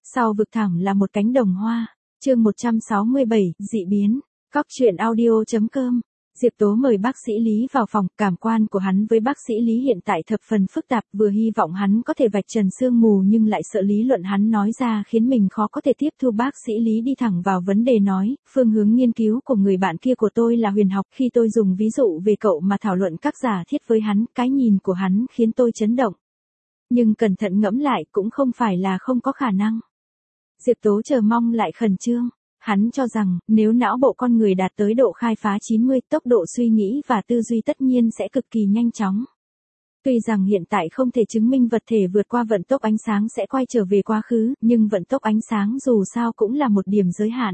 Sau vực thẳm là một cánh đồng hoa. Chương 167, dị biến. Cóc truyện audio.com. Diệp Tố mời bác sĩ Lý vào phòng, cảm quan của hắn với bác sĩ Lý hiện tại thập phần phức tạp, vừa hy vọng hắn có thể vạch trần sương mù nhưng lại sợ lý luận hắn nói ra khiến mình khó có thể tiếp thu. Bác sĩ Lý đi thẳng vào vấn đề nói, phương hướng nghiên cứu của người bạn kia của tôi là huyền học, khi tôi dùng ví dụ về cậu mà thảo luận các giả thiết với hắn, cái nhìn của hắn khiến tôi chấn động. Nhưng cẩn thận ngẫm lại cũng không phải là không có khả năng. Diệp Tố chờ mong lại khẩn trương. Hắn cho rằng, nếu não bộ con người đạt tới độ khai phá 90, tốc độ suy nghĩ và tư duy tất nhiên sẽ cực kỳ nhanh chóng. Tuy rằng hiện tại không thể chứng minh vật thể vượt qua vận tốc ánh sáng sẽ quay trở về quá khứ, nhưng vận tốc ánh sáng dù sao cũng là một điểm giới hạn.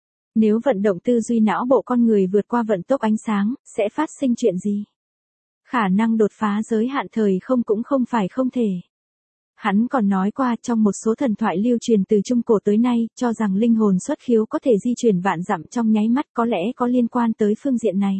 Nếu vận động tư duy não bộ con người vượt qua vận tốc ánh sáng, sẽ phát sinh chuyện gì? Khả năng đột phá giới hạn thời không cũng không phải không thể. Hắn còn nói qua trong một số thần thoại lưu truyền từ trung cổ tới nay, cho rằng linh hồn xuất khiếu có thể di chuyển vạn dặm trong nháy mắt, có lẽ có liên quan tới phương diện này.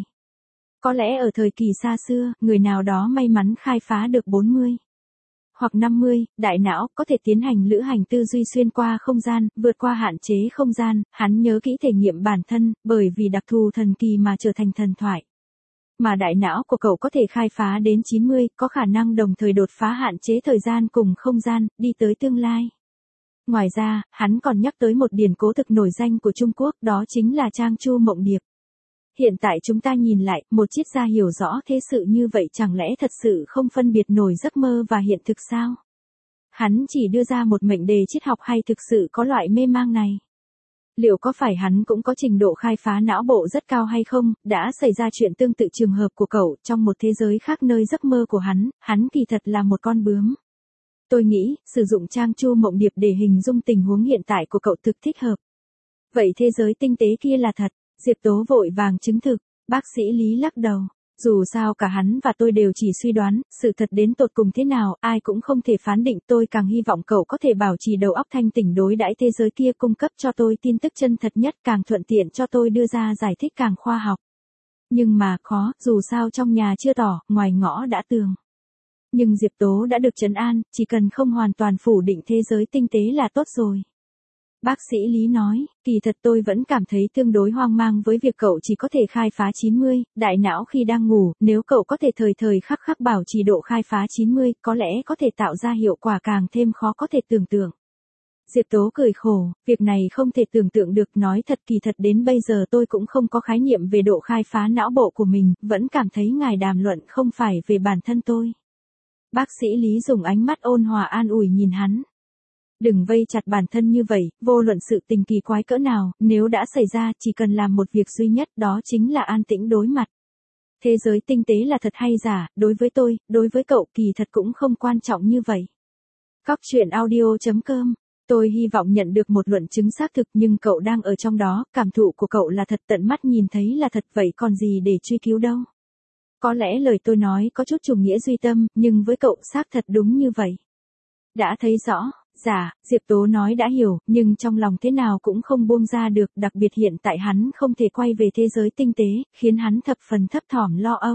Có lẽ ở thời kỳ xa xưa, người nào đó may mắn khai phá được 40 hoặc 50, đại não có thể tiến hành lữ hành tư duy xuyên qua không gian, vượt qua hạn chế không gian, hắn nhớ kỹ thể nghiệm bản thân, bởi vì đặc thù thần kỳ mà trở thành thần thoại. Mà đại não của cậu có thể khai phá đến 90, có khả năng đồng thời đột phá hạn chế thời gian cùng không gian, đi tới tương lai. Ngoài ra, hắn còn nhắc tới một điển cố thực nổi danh của Trung Quốc, đó chính là Trang Chu Mộng Điệp. Hiện tại chúng ta nhìn lại, một triết gia hiểu rõ thế sự như vậy chẳng lẽ thật sự không phân biệt nổi giấc mơ và hiện thực sao? Hắn chỉ đưa ra một mệnh đề triết học hay thực sự có loại mê mang này? Liệu có phải hắn cũng có trình độ khai phá não bộ rất cao hay không? Đã xảy ra chuyện tương tự trường hợp của cậu, trong một thế giới khác nơi giấc mơ của hắn kỳ thật là một con bướm. Tôi nghĩ, sử dụng Trang Chu Mộng Điệp để hình dung tình huống hiện tại của cậu thực thích hợp. Vậy thế giới tinh tế kia là thật? Diệp Tố vội vàng chứng thực, bác sĩ Lý lắc đầu. Dù sao cả hắn và tôi đều chỉ suy đoán, sự thật đến tột cùng thế nào, ai cũng không thể phán định. Tôi càng hy vọng cậu có thể bảo trì đầu óc thanh tỉnh đối đãi thế giới kia, cung cấp cho tôi tin tức chân thật nhất, càng thuận tiện cho tôi đưa ra giải thích càng khoa học. Nhưng mà khó, dù sao trong nhà chưa tỏ, ngoài ngõ đã tường. Nhưng Diệp Tố đã được trấn an, chỉ cần không hoàn toàn phủ định thế giới tinh tế là tốt rồi. Bác sĩ Lý nói, kỳ thật tôi vẫn cảm thấy tương đối hoang mang với việc cậu chỉ có thể khai phá 90, đại não khi đang ngủ, nếu cậu có thể thời thời khắc khắc bảo trì độ khai phá 90, có lẽ có thể tạo ra hiệu quả càng thêm khó có thể tưởng tượng. Diệp Tố cười khổ, việc này không thể tưởng tượng được, nói thật kỳ thật đến bây giờ tôi cũng không có khái niệm về độ khai phá não bộ của mình, vẫn cảm thấy ngài đàm luận không phải về bản thân tôi. Bác sĩ Lý dùng ánh mắt ôn hòa an ủi nhìn hắn. Đừng vây chặt bản thân như vậy, vô luận sự tình kỳ quái cỡ nào, nếu đã xảy ra chỉ cần làm một việc duy nhất, đó chính là an tĩnh đối mặt. Thế giới tinh tế là thật hay giả, đối với tôi, đối với cậu kỳ thật cũng không quan trọng như vậy. Cóc truyện audio.com. Tôi hy vọng nhận được một luận chứng xác thực, nhưng cậu đang ở trong đó, cảm thụ của cậu là thật, tận mắt nhìn thấy là thật, vậy còn gì để truy cứu đâu. Có lẽ lời tôi nói có chút chủ nghĩa duy tâm, nhưng với cậu xác thật đúng như vậy. Đã thấy rõ. Dạ, Diệp Tố nói đã hiểu, nhưng trong lòng thế nào cũng không buông ra được, đặc biệt hiện tại hắn không thể quay về thế giới tinh tế, khiến hắn thập phần thấp thỏm lo âu.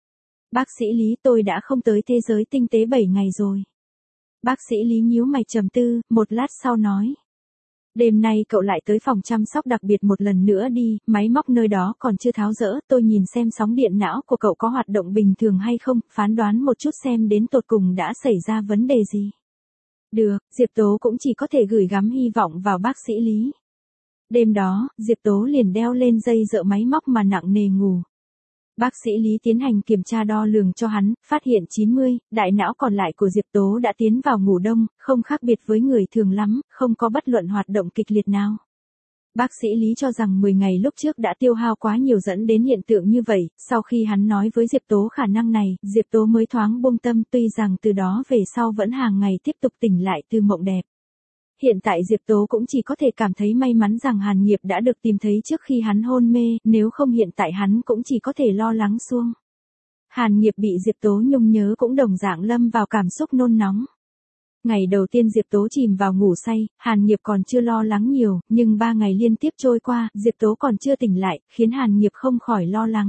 Bác sĩ Lý, tôi đã không tới thế giới tinh tế 7 ngày rồi. Bác sĩ Lý nhíu mày trầm tư, một lát sau nói. Đêm nay cậu lại tới phòng chăm sóc đặc biệt một lần nữa đi, máy móc nơi đó còn chưa tháo dỡ, tôi nhìn xem sóng điện não của cậu có hoạt động bình thường hay không, phán đoán một chút xem đến tột cùng đã xảy ra vấn đề gì. Được, Diệp Tố cũng chỉ có thể gửi gắm hy vọng vào bác sĩ Lý. Đêm đó, Diệp Tố liền đeo lên dây dợ máy móc mà nặng nề ngủ. Bác sĩ Lý tiến hành kiểm tra đo lường cho hắn, phát hiện 90, đại não còn lại của Diệp Tố đã tiến vào ngủ đông, không khác biệt với người thường lắm, không có bất luận hoạt động kịch liệt nào. Bác sĩ Lý cho rằng 10 ngày lúc trước đã tiêu hao quá nhiều dẫn đến hiện tượng như vậy, sau khi hắn nói với Diệp Tố khả năng này, Diệp Tố mới thoáng buông tâm, tuy rằng từ đó về sau vẫn hàng ngày tiếp tục tỉnh lại từ mộng đẹp. Hiện tại Diệp Tố cũng chỉ có thể cảm thấy may mắn rằng Hàn Nghiệp đã được tìm thấy trước khi hắn hôn mê, nếu không hiện tại hắn cũng chỉ có thể lo lắng suông. Hàn Nghiệp bị Diệp Tố nhung nhớ cũng đồng dạng lâm vào cảm xúc nôn nóng. Ngày đầu tiên Diệp Tố chìm vào ngủ say, Hàn Nghiệp còn chưa lo lắng nhiều, nhưng 3 ngày liên tiếp trôi qua, Diệp Tố còn chưa tỉnh lại, khiến Hàn Nghiệp không khỏi lo lắng.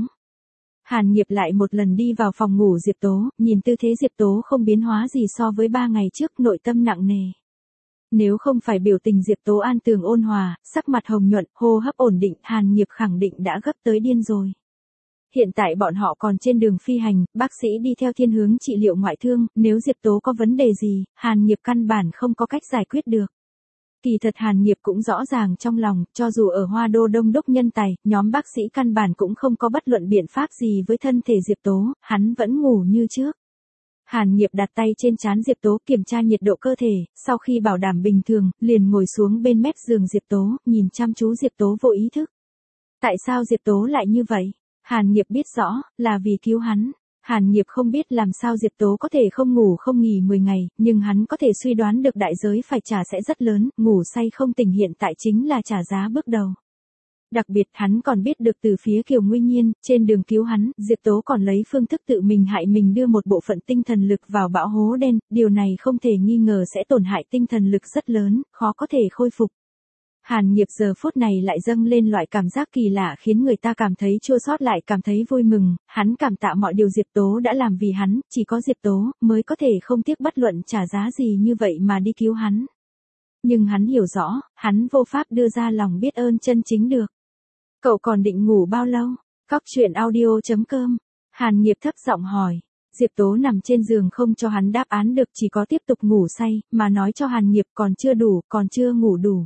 Hàn Nghiệp lại một lần đi vào phòng ngủ Diệp Tố, nhìn tư thế Diệp Tố không biến hóa gì so với 3 ngày trước, nội tâm nặng nề. Nếu không phải biểu tình Diệp Tố An tường ôn hòa, sắc mặt hồng nhuận, hô hấp ổn định, Hàn Nghiệp khẳng định đã gấp tới điên rồi. Hiện tại bọn họ còn trên đường phi hành, bác sĩ đi theo thiên hướng trị liệu ngoại thương, nếu Diệp Tố có vấn đề gì, Hàn Nghiệp căn bản không có cách giải quyết được. Kỳ thật Hàn Nghiệp cũng rõ ràng trong lòng, cho dù ở Hoa Đô đông đúc nhân tài, nhóm bác sĩ căn bản cũng không có bất luận biện pháp gì với thân thể Diệp Tố, hắn vẫn ngủ như trước. Hàn Nghiệp đặt tay trên trán Diệp Tố kiểm tra nhiệt độ cơ thể, sau khi bảo đảm bình thường, liền ngồi xuống bên mép giường Diệp Tố, nhìn chăm chú Diệp Tố vô ý thức. Tại sao Diệp Tố lại như vậy? Hàn Nghiệp biết rõ, là vì cứu hắn. Hàn Nghiệp không biết làm sao Diệp Tố có thể không ngủ không nghỉ 10 ngày, nhưng hắn có thể suy đoán được đại giới phải trả sẽ rất lớn, ngủ say không tỉnh hiện tại chính là trả giá bước đầu. Đặc biệt hắn còn biết được từ phía Kiều Nguy Nhiên, trên đường cứu hắn, Diệp Tố còn lấy phương thức tự mình hại mình đưa một bộ phận tinh thần lực vào bão hố đen, điều này không thể nghi ngờ sẽ tổn hại tinh thần lực rất lớn, khó có thể khôi phục. Hàn Nghiệp giờ phút này lại dâng lên loại cảm giác kỳ lạ khiến người ta cảm thấy chua xót lại cảm thấy vui mừng, hắn cảm tạ mọi điều Diệp Tố đã làm vì hắn, chỉ có Diệp Tố mới có thể không tiếc bất luận trả giá gì như vậy mà đi cứu hắn. Nhưng hắn hiểu rõ, hắn vô pháp đưa ra lòng biết ơn chân chính được. Cậu còn định ngủ bao lâu? Cóc truyện audio.com. Hàn Nghiệp thấp giọng hỏi. Diệp Tố nằm trên giường không cho hắn đáp án được, chỉ có tiếp tục ngủ say, mà nói cho Hàn Nghiệp còn chưa đủ, còn chưa ngủ đủ.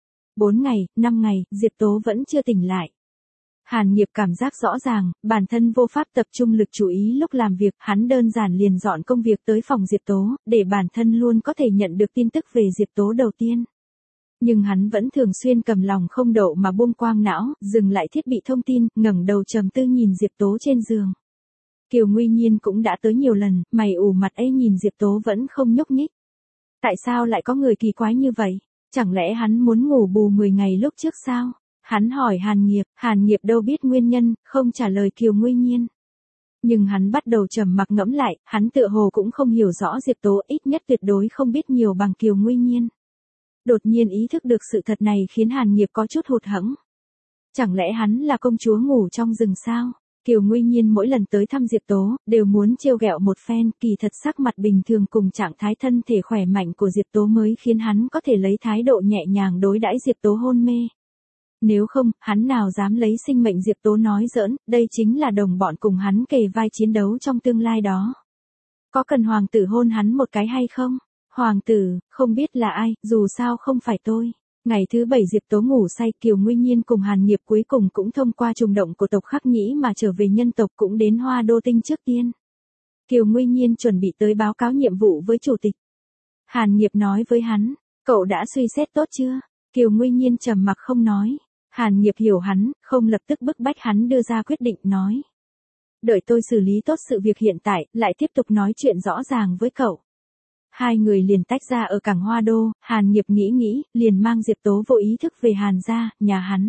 4 ngày, 5 ngày, Diệp Tố vẫn chưa tỉnh lại. Hàn Nghiệp cảm giác rõ ràng, bản thân vô pháp tập trung lực chú ý lúc làm việc, hắn đơn giản liền dọn công việc tới phòng Diệp Tố, để bản thân luôn có thể nhận được tin tức về Diệp Tố đầu tiên. Nhưng hắn vẫn thường xuyên cầm lòng không đậu mà buông quang não, dừng lại thiết bị thông tin, ngẩng đầu trầm tư nhìn Diệp Tố trên giường. Kiều Nguy Nhiên cũng đã tới nhiều lần, mày ủ mặt ấy nhìn Diệp Tố vẫn không nhúc nhích. Tại sao lại có người kỳ quái như vậy? Chẳng lẽ hắn muốn ngủ bù 10 ngày lúc trước sao? Hắn hỏi Hàn Nghiệp đâu biết nguyên nhân, không trả lời Kiều Nguy Nhiên. Nhưng hắn bắt đầu trầm mặc ngẫm lại, hắn tựa hồ cũng không hiểu rõ Diệp Tố, ít nhất tuyệt đối không biết nhiều bằng Kiều Nguy Nhiên. Đột nhiên ý thức được sự thật này khiến Hàn Nghiệp có chút hụt hẫng. Chẳng lẽ hắn là công chúa ngủ trong rừng sao? Kiều Nguy Nhiên mỗi lần tới thăm Diệp Tố, đều muốn trêu ghẹo một phen, kỳ thật sắc mặt bình thường cùng trạng thái thân thể khỏe mạnh của Diệp Tố mới khiến hắn có thể lấy thái độ nhẹ nhàng đối đãi Diệp Tố hôn mê. Nếu không, hắn nào dám lấy sinh mệnh Diệp Tố nói giỡn, đây chính là đồng bọn cùng hắn kề vai chiến đấu trong tương lai đó. Có cần hoàng tử hôn hắn một cái hay không? Hoàng tử, không biết là ai, dù sao không phải tôi. Ngày thứ 7 Diệp Tố ngủ say, Kiều Nguy Nhiên cùng Hàn Nghiệp cuối cùng cũng thông qua trùng động của tộc Khắc Nhĩ mà trở về nhân tộc, cũng đến Hoa Đô Tinh trước tiên. Kiều Nguy Nhiên chuẩn bị tới báo cáo nhiệm vụ với chủ tịch. Hàn Nghiệp nói với hắn, cậu đã suy xét tốt chưa? Kiều Nguy Nhiên trầm mặc không nói. Hàn Nghiệp hiểu hắn, không lập tức bức bách hắn đưa ra quyết định, nói. Đợi tôi xử lý tốt sự việc hiện tại, lại tiếp tục nói chuyện rõ ràng với cậu. Hai người liền tách ra ở cảng Hoa Đô, Hàn Nghiệp nghĩ, liền mang Diệp Tố vô ý thức về Hàn gia, nhà hắn.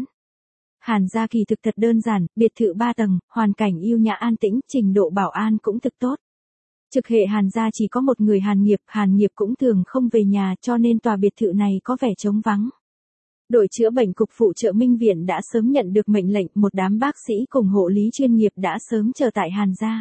Hàn gia kỳ thực thật đơn giản, biệt thự 3 tầng, hoàn cảnh yêu nhã an tĩnh, trình độ bảo an cũng thực tốt. Trực hệ Hàn gia chỉ có một người Hàn Nghiệp cũng thường không về nhà, cho nên tòa biệt thự này có vẻ trống vắng. Đội chữa bệnh cục phụ trợ Minh Viện đã sớm nhận được mệnh lệnh, một đám bác sĩ cùng hộ lý chuyên nghiệp đã sớm chờ tại Hàn gia.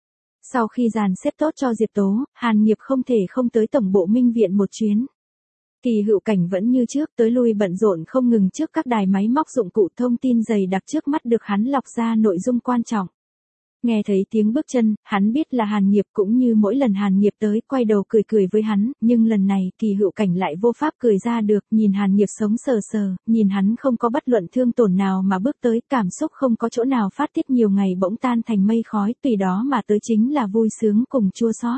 Sau khi dàn xếp tốt cho Diệp Tố, Hàn Nghiệp không thể không tới tổng bộ Minh Viện một chuyến. Kỳ Hựu Cảnh vẫn như trước, tới lui bận rộn không ngừng trước các đài máy móc dụng cụ thông tin dày đặc trước mắt được hắn lọc ra nội dung quan trọng. Nghe thấy tiếng bước chân, hắn biết là Hàn Nghiệp, cũng như mỗi lần Hàn Nghiệp tới, quay đầu cười với hắn, nhưng lần này, Kỳ Hựu Cảnh lại vô pháp cười ra được, nhìn Hàn Nghiệp sống sờ sờ, nhìn hắn không có bất luận thương tổn nào mà bước tới, cảm xúc không có chỗ nào phát tiết nhiều ngày bỗng tan thành mây khói, tùy đó mà tới chính là vui sướng cùng chua xót.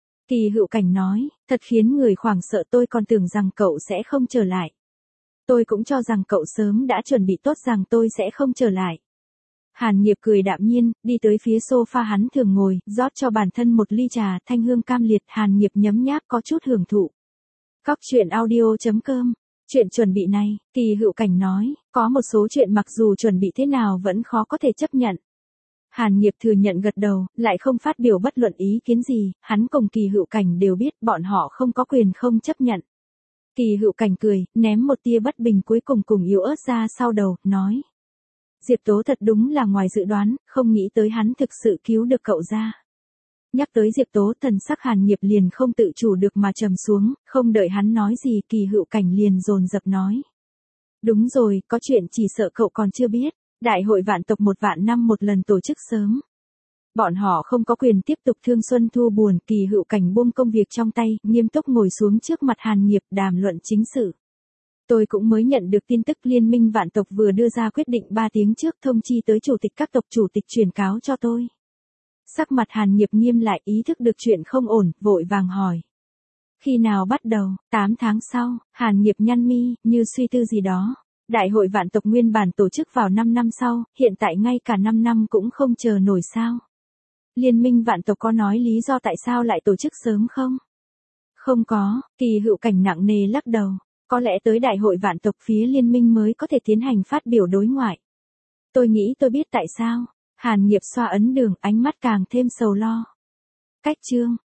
Kỳ Hựu Cảnh nói, thật khiến người hoảng sợ, tôi còn tưởng rằng cậu sẽ không trở lại. Tôi cũng cho rằng cậu sớm đã chuẩn bị tốt rằng tôi sẽ không trở lại. Hàn Nghiệp cười đạm nhiên, đi tới phía sofa hắn thường ngồi, rót cho bản thân một ly trà thanh hương cam liệt, Hàn Nghiệp nhấm nháp có chút hưởng thụ. Cóc truyện audio.com. Chuyện chuẩn bị này, Kỳ Hựu Cảnh nói, có một số chuyện mặc dù chuẩn bị thế nào vẫn khó có thể chấp nhận. Hàn Nghiệp thừa nhận gật đầu, lại không phát biểu bất luận ý kiến gì, hắn cùng Kỳ Hựu Cảnh đều biết bọn họ không có quyền không chấp nhận. Kỳ Hựu Cảnh cười, ném một tia bất bình cuối cùng yếu ớt ra sau đầu, nói. Diệp Tố thật đúng là ngoài dự đoán, không nghĩ tới hắn thực sự cứu được cậu ra. Nhắc tới Diệp Tố, thần sắc Hàn Nghiệp liền không tự chủ được mà trầm xuống, không đợi hắn nói gì Kỳ Hựu Cảnh liền dồn dập nói. Đúng rồi, có chuyện chỉ sợ cậu còn chưa biết, đại hội vạn tộc 1 vạn năm một lần tổ chức sớm. Bọn họ không có quyền tiếp tục thương xuân thu buồn. Kỳ Hựu Cảnh buông công việc trong tay, nghiêm túc ngồi xuống trước mặt Hàn Nghiệp đàm luận chính sự. Tôi cũng mới nhận được tin tức Liên minh vạn tộc vừa đưa ra quyết định 3 tiếng trước thông chi tới chủ tịch các tộc, chủ tịch truyền cáo cho tôi. Sắc mặt Hàn Nghiệp nghiêm lại, ý thức được chuyện không ổn, vội vàng hỏi. Khi nào bắt đầu? 8 tháng sau. Hàn Nghiệp nhăn mi, như suy tư gì đó. Đại hội vạn tộc nguyên bản tổ chức vào 5 năm sau, hiện tại ngay cả 5 năm cũng không chờ nổi sao? Liên minh vạn tộc có nói lý do tại sao lại tổ chức sớm không? Không có. Kỳ Hựu Cảnh nặng nề lắc đầu. Có lẽ tới đại hội vạn tộc phía liên minh mới có thể tiến hành phát biểu đối ngoại. Tôi nghĩ tôi biết tại sao. Hàn Nghiệp xoa ấn đường, ánh mắt càng thêm sầu lo. Cách chương.